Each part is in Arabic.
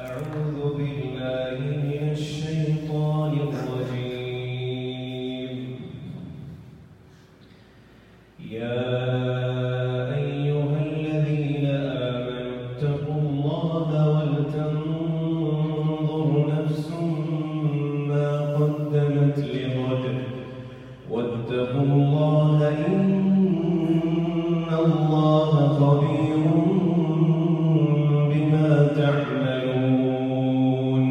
أعوذ بالله من الشيطان الرجيم. يا أيها الذين آمنوا اتقوا الله ولتنظر نفس ما قدمت لغد واتقوا الله إن الله خبير بما تعملون.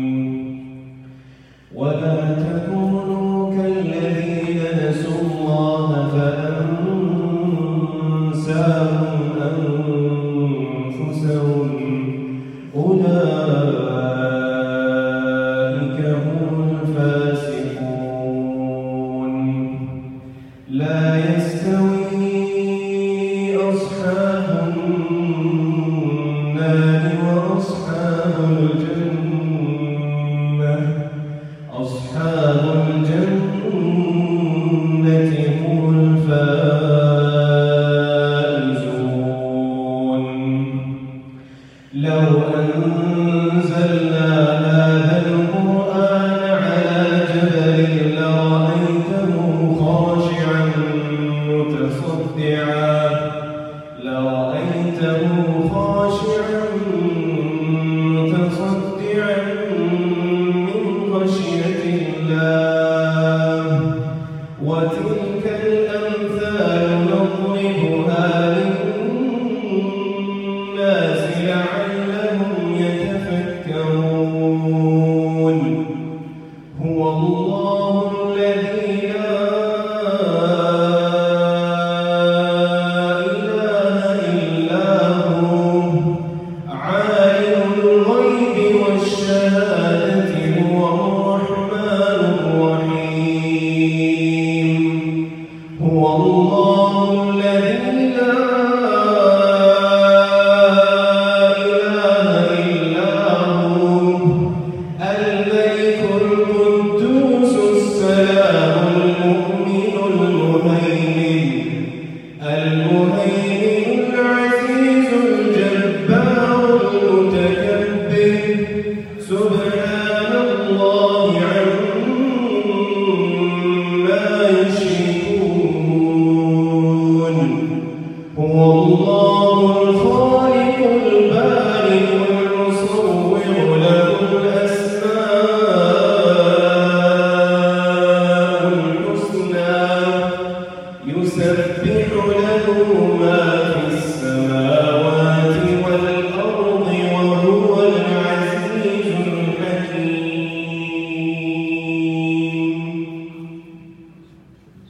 ولا تكونوا كالذين نسوا الله فأنساهم أنفسهم أولئك هم الفاسقون. لا يستوي أصحاب النار وأصحاب الجنة. أصحاب الجنة هم الفائزون. لو أنزلنا